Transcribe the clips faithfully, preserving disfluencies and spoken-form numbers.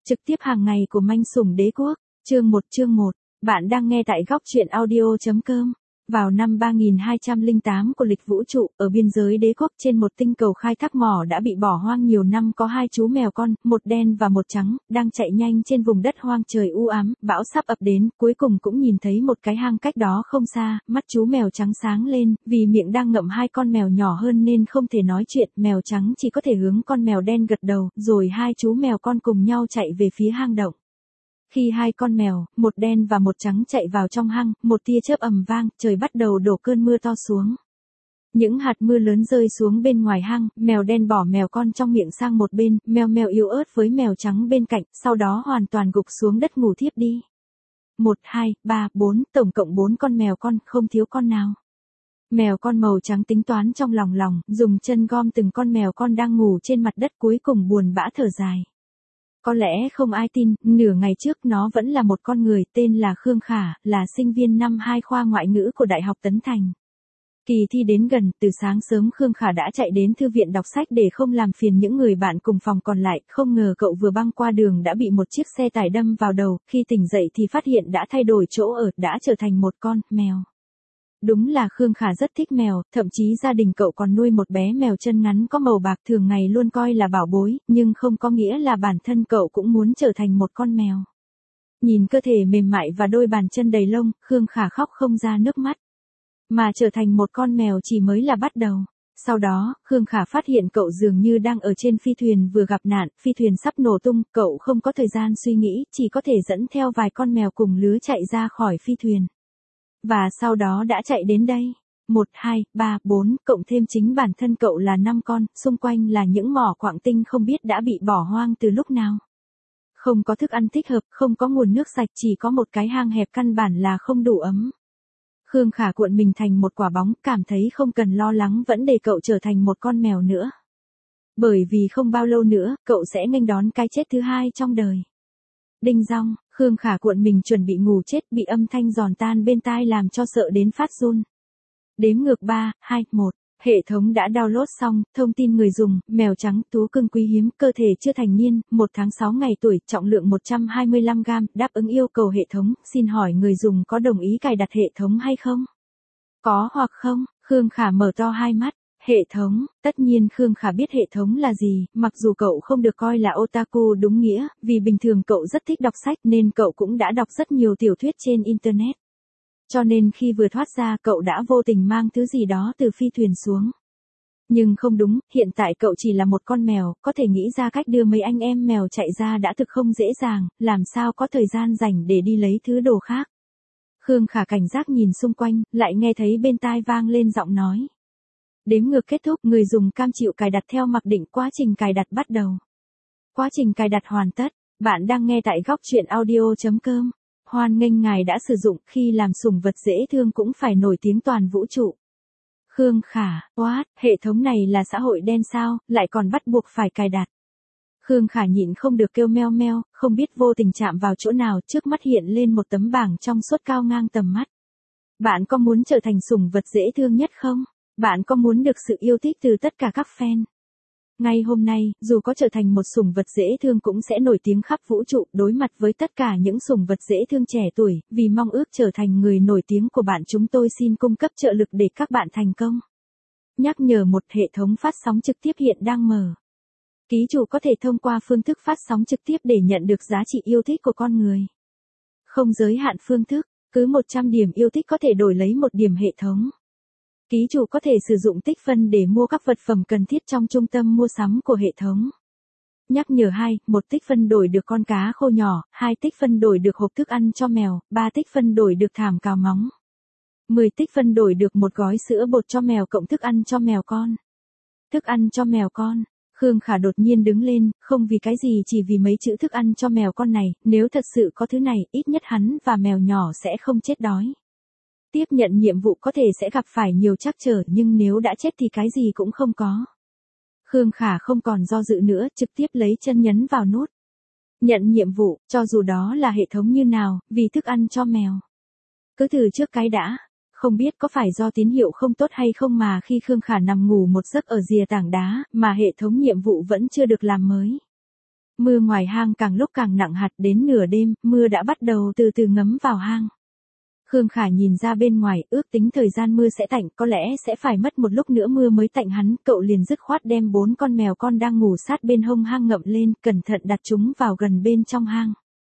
Trực tiếp hàng ngày của manh sủng đế quốc, chương một chương một, bạn đang nghe tại góc truyện audio.com. Vào năm ba nghìn hai trăm lẻ tám của lịch vũ trụ, ở biên giới đế quốc trên một tinh cầu khai thác mỏ đã bị bỏ hoang nhiều năm có hai chú mèo con, một đen và một trắng, đang chạy nhanh trên vùng đất hoang trời u ám, bão sắp ập đến, cuối cùng cũng nhìn thấy một cái hang cách đó không xa, mắt chú mèo trắng sáng lên, vì miệng đang ngậm hai con mèo nhỏ hơn nên không thể nói chuyện, mèo trắng chỉ có thể hướng con mèo đen gật đầu, rồi hai chú mèo con cùng nhau chạy về phía hang động. Khi hai con mèo, một đen và một trắng chạy vào trong hang, một tia chớp ầm vang, trời bắt đầu đổ cơn mưa to xuống. Những hạt mưa lớn rơi xuống bên ngoài hang, mèo đen bỏ mèo con trong miệng sang một bên, mèo mèo yếu ớt với mèo trắng bên cạnh, sau đó hoàn toàn gục xuống đất ngủ thiếp đi. Một, hai, ba, bốn, tổng cộng bốn con mèo con, không thiếu con nào. Mèo con màu trắng tính toán trong lòng lòng, dùng chân gom từng con mèo con đang ngủ trên mặt đất, cuối cùng buồn bã thở dài. Có lẽ không ai tin, nửa ngày trước nó vẫn là một con người, tên là Khương Khả, là sinh viên năm hai khoa ngoại ngữ của Đại học Tấn Thành. Kỳ thi đến gần, từ sáng sớm Khương Khả đã chạy đến thư viện đọc sách để không làm phiền những người bạn cùng phòng còn lại, không ngờ cậu vừa băng qua đường đã bị một chiếc xe tải đâm vào đầu, khi tỉnh dậy thì phát hiện đã thay đổi chỗ ở, đã trở thành một con mèo. Đúng là Khương Khả rất thích mèo, thậm chí gia đình cậu còn nuôi một bé mèo chân ngắn có màu bạc thường ngày luôn coi là bảo bối, nhưng không có nghĩa là bản thân cậu cũng muốn trở thành một con mèo. Nhìn cơ thể mềm mại và đôi bàn chân đầy lông, Khương Khả khóc không ra nước mắt. Mà trở thành một con mèo chỉ mới là bắt đầu. Sau đó, Khương Khả phát hiện cậu dường như đang ở trên phi thuyền vừa gặp nạn, phi thuyền sắp nổ tung, cậu không có thời gian suy nghĩ, chỉ có thể dẫn theo vài con mèo cùng lứa chạy ra khỏi phi thuyền. Và sau đó đã chạy đến đây. Một, hai, ba, bốn, cộng thêm chính bản thân cậu là năm con, xung quanh là những mỏ quặng tinh không biết đã bị bỏ hoang từ lúc nào. Không có thức ăn thích hợp, không có nguồn nước sạch, chỉ có một cái hang hẹp căn bản là không đủ ấm. Khương Khả cuộn mình thành một quả bóng, cảm thấy không cần lo lắng vẫn để cậu trở thành một con mèo nữa. Bởi vì không bao lâu nữa, cậu sẽ nghênh đón cái chết thứ hai trong đời. Đinh dong, Khương Khả cuộn mình chuẩn bị ngủ chết, bị âm thanh giòn tan bên tai làm cho sợ đến phát run. Đếm ngược ba, hai, một, hệ thống đã download xong, thông tin người dùng, mèo trắng, tú cưng quý hiếm, cơ thể chưa thành niên, một tháng sáu ngày tuổi, trọng lượng một trăm hai mươi lăm gam, đáp ứng yêu cầu hệ thống, xin hỏi người dùng có đồng ý cài đặt hệ thống hay không? Có hoặc không? Khương Khả mở to hai mắt. Hệ thống, tất nhiên Khương Khả biết hệ thống là gì, mặc dù cậu không được coi là otaku đúng nghĩa, vì bình thường cậu rất thích đọc sách nên cậu cũng đã đọc rất nhiều tiểu thuyết trên Internet. Cho nên khi vừa thoát ra cậu đã vô tình mang thứ gì đó từ phi thuyền xuống. Nhưng không đúng, hiện tại cậu chỉ là một con mèo, có thể nghĩ ra cách đưa mấy anh em mèo chạy ra đã thực không dễ dàng, làm sao có thời gian rảnh để đi lấy thứ đồ khác. Khương Khả cảnh giác nhìn xung quanh, lại nghe thấy bên tai vang lên giọng nói. Đếm ngược kết thúc, người dùng cam chịu cài đặt theo mặc định, quá trình cài đặt bắt đầu. Quá trình cài đặt hoàn tất, bạn đang nghe tại góc truyện audio.com. Hoan nghênh ngài đã sử dụng, khi làm sủng vật dễ thương cũng phải nổi tiếng toàn vũ trụ. Khương Khả, what, hệ thống này là xã hội đen sao, lại còn bắt buộc phải cài đặt. Khương Khả nhịn không được kêu meo meo, không biết vô tình chạm vào chỗ nào, trước mắt hiện lên một tấm bảng trong suốt cao ngang tầm mắt. Bạn có muốn trở thành sủng vật dễ thương nhất không? Bạn có muốn được sự yêu thích từ tất cả các fan? Ngay hôm nay, dù có trở thành một sủng vật dễ thương cũng sẽ nổi tiếng khắp vũ trụ, đối mặt với tất cả những sủng vật dễ thương trẻ tuổi, vì mong ước trở thành người nổi tiếng của bạn, chúng tôi xin cung cấp trợ lực để các bạn thành công. Nhắc nhở, một hệ thống phát sóng trực tiếp hiện đang mở. Ký chủ có thể thông qua phương thức phát sóng trực tiếp để nhận được giá trị yêu thích của con người. Không giới hạn phương thức, cứ một trăm điểm yêu thích có thể đổi lấy một điểm hệ thống. Ký chủ có thể sử dụng tích phân để mua các vật phẩm cần thiết trong trung tâm mua sắm của hệ thống. Nhắc nhở hai, một tích phân đổi được con cá khô nhỏ, hai tích phân đổi được hộp thức ăn cho mèo, ba tích phân đổi được thảm cào móng. mười tích phân đổi được một gói sữa bột cho mèo cộng thức ăn cho mèo con. Thức ăn cho mèo con. Khương Khả đột nhiên đứng lên, không vì cái gì chỉ vì mấy chữ thức ăn cho mèo con này, nếu thật sự có thứ này, ít nhất hắn và mèo nhỏ sẽ không chết đói. Tiếp nhận nhiệm vụ có thể sẽ gặp phải nhiều trắc trở, nhưng nếu đã chết thì cái gì cũng không có. Khương Khả không còn do dự nữa, trực tiếp lấy chân nhấn vào nút. Nhận nhiệm vụ, cho dù đó là hệ thống như nào, vì thức ăn cho mèo. Cứ từ trước cái đã. Không biết có phải do tín hiệu không tốt hay không mà khi Khương Khả nằm ngủ một giấc ở rìa tảng đá, mà hệ thống nhiệm vụ vẫn chưa được làm mới. Mưa ngoài hang càng lúc càng nặng hạt, đến nửa đêm, mưa đã bắt đầu từ từ ngấm vào hang. Khương Khả nhìn ra bên ngoài, ước tính thời gian mưa sẽ tạnh, có lẽ sẽ phải mất một lúc nữa mưa mới tạnh hắn, cậu liền dứt khoát đem bốn con mèo con đang ngủ sát bên hông hang ngậm lên, cẩn thận đặt chúng vào gần bên trong hang.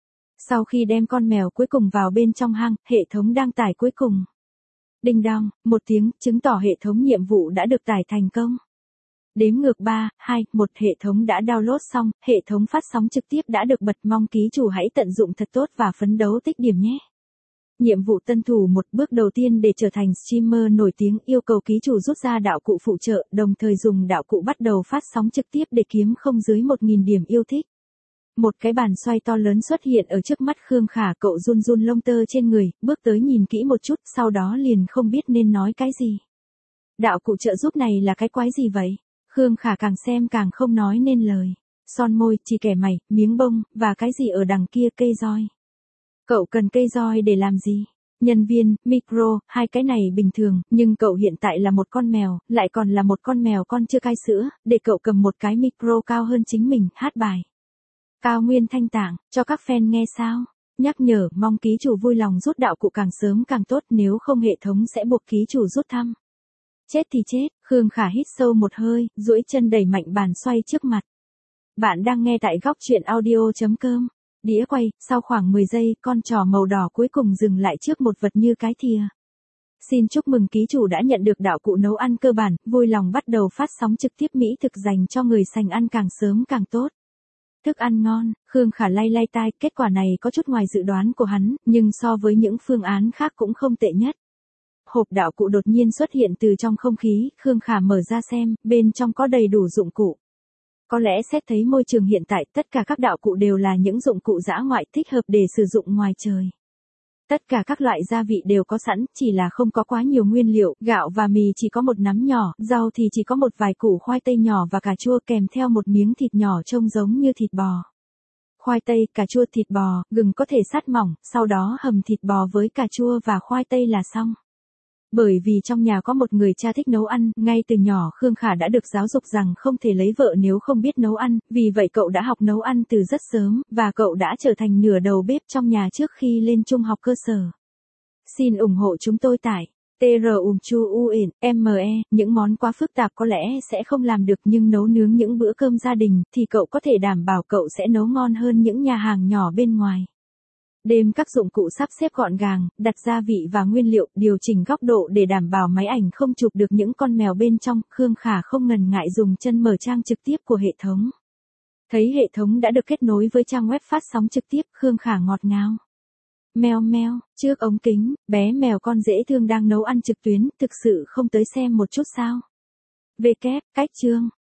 Sau khi đem con mèo cuối cùng vào bên trong hang, hệ thống đăng tải cuối cùng. Đinh đong, một tiếng, chứng tỏ hệ thống nhiệm vụ đã được tải thành công. Đếm ngược ba, hai, một, hệ thống đã download xong, hệ thống phát sóng trực tiếp đã được bật, mong ký chủ hãy tận dụng thật tốt và phấn đấu tích điểm nhé. Nhiệm vụ tân thủ một, bước đầu tiên để trở thành streamer nổi tiếng, yêu cầu ký chủ rút ra đạo cụ phụ trợ, đồng thời dùng đạo cụ bắt đầu phát sóng trực tiếp để kiếm không dưới một nghìn điểm yêu thích. Một cái bàn xoay to lớn xuất hiện ở trước mắt Khương Khả, cậu run run lông tơ trên người, bước tới nhìn kỹ một chút, sau đó liền không biết nên nói cái gì. Đạo cụ trợ giúp này là cái quái gì vậy? Khương Khả càng xem càng không nói nên lời. Son môi, chỉ kẻ mày, miếng bông, và cái gì ở đằng kia, cây roi. Cậu cần cây roi để làm gì? Nhân viên, micro, hai cái này bình thường, nhưng cậu hiện tại là một con mèo, lại còn là một con mèo con chưa cai sữa, để cậu cầm một cái micro cao hơn chính mình, hát bài. Cao nguyên thanh tạng, cho các fan nghe sao? Nhắc nhở, mong ký chủ vui lòng rút đạo cụ càng sớm càng tốt, nếu không hệ thống sẽ buộc ký chủ rút thăm. Chết thì chết, Khương Khả hít sâu một hơi, duỗi chân đẩy mạnh bàn xoay trước mặt. Bạn đang nghe tại góc truyện audio chấm com. Đĩa quay, sau khoảng mười giây, con trò màu đỏ cuối cùng dừng lại trước một vật như cái thìa. Xin chúc mừng ký chủ đã nhận được đạo cụ nấu ăn cơ bản, vui lòng bắt đầu phát sóng trực tiếp mỹ thực dành cho người sành ăn càng sớm càng tốt. Thức ăn ngon, Khương Khả lay lay tai, kết quả này có chút ngoài dự đoán của hắn, nhưng so với những phương án khác cũng không tệ nhất. Hộp đạo cụ đột nhiên xuất hiện từ trong không khí, Khương Khả mở ra xem, bên trong có đầy đủ dụng cụ. Có lẽ xét thấy môi trường hiện tại, tất cả các đạo cụ đều là những dụng cụ dã ngoại thích hợp để sử dụng ngoài trời. Tất cả các loại gia vị đều có sẵn, chỉ là không có quá nhiều nguyên liệu, gạo và mì chỉ có một nắm nhỏ, rau thì chỉ có một vài củ khoai tây nhỏ và cà chua kèm theo một miếng thịt nhỏ trông giống như thịt bò. Khoai tây, cà chua, thịt bò, gừng có thể sát mỏng, sau đó hầm thịt bò với cà chua và khoai tây là xong. Bởi vì trong nhà có một người cha thích nấu ăn, ngay từ nhỏ Khương Khả đã được giáo dục rằng không thể lấy vợ nếu không biết nấu ăn, vì vậy cậu đã học nấu ăn từ rất sớm, và cậu đã trở thành nửa đầu bếp trong nhà trước khi lên trung học cơ sở. Xin ủng hộ chúng tôi tại tê rờ ùm chu u ền em e, những món quá phức tạp có lẽ sẽ không làm được nhưng nấu nướng những bữa cơm gia đình thì cậu có thể đảm bảo cậu sẽ nấu ngon hơn những nhà hàng nhỏ bên ngoài. Đem các dụng cụ sắp xếp gọn gàng, đặt gia vị và nguyên liệu, điều chỉnh góc độ để đảm bảo máy ảnh không chụp được những con mèo bên trong, Khương Khả không ngần ngại dùng chân mở trang trực tiếp của hệ thống. Thấy hệ thống đã được kết nối với trang web phát sóng trực tiếp, Khương Khả ngọt ngào. Meo meo, trước ống kính, bé mèo con dễ thương đang nấu ăn trực tuyến, thực sự không tới xem một chút sao? W, cách chương.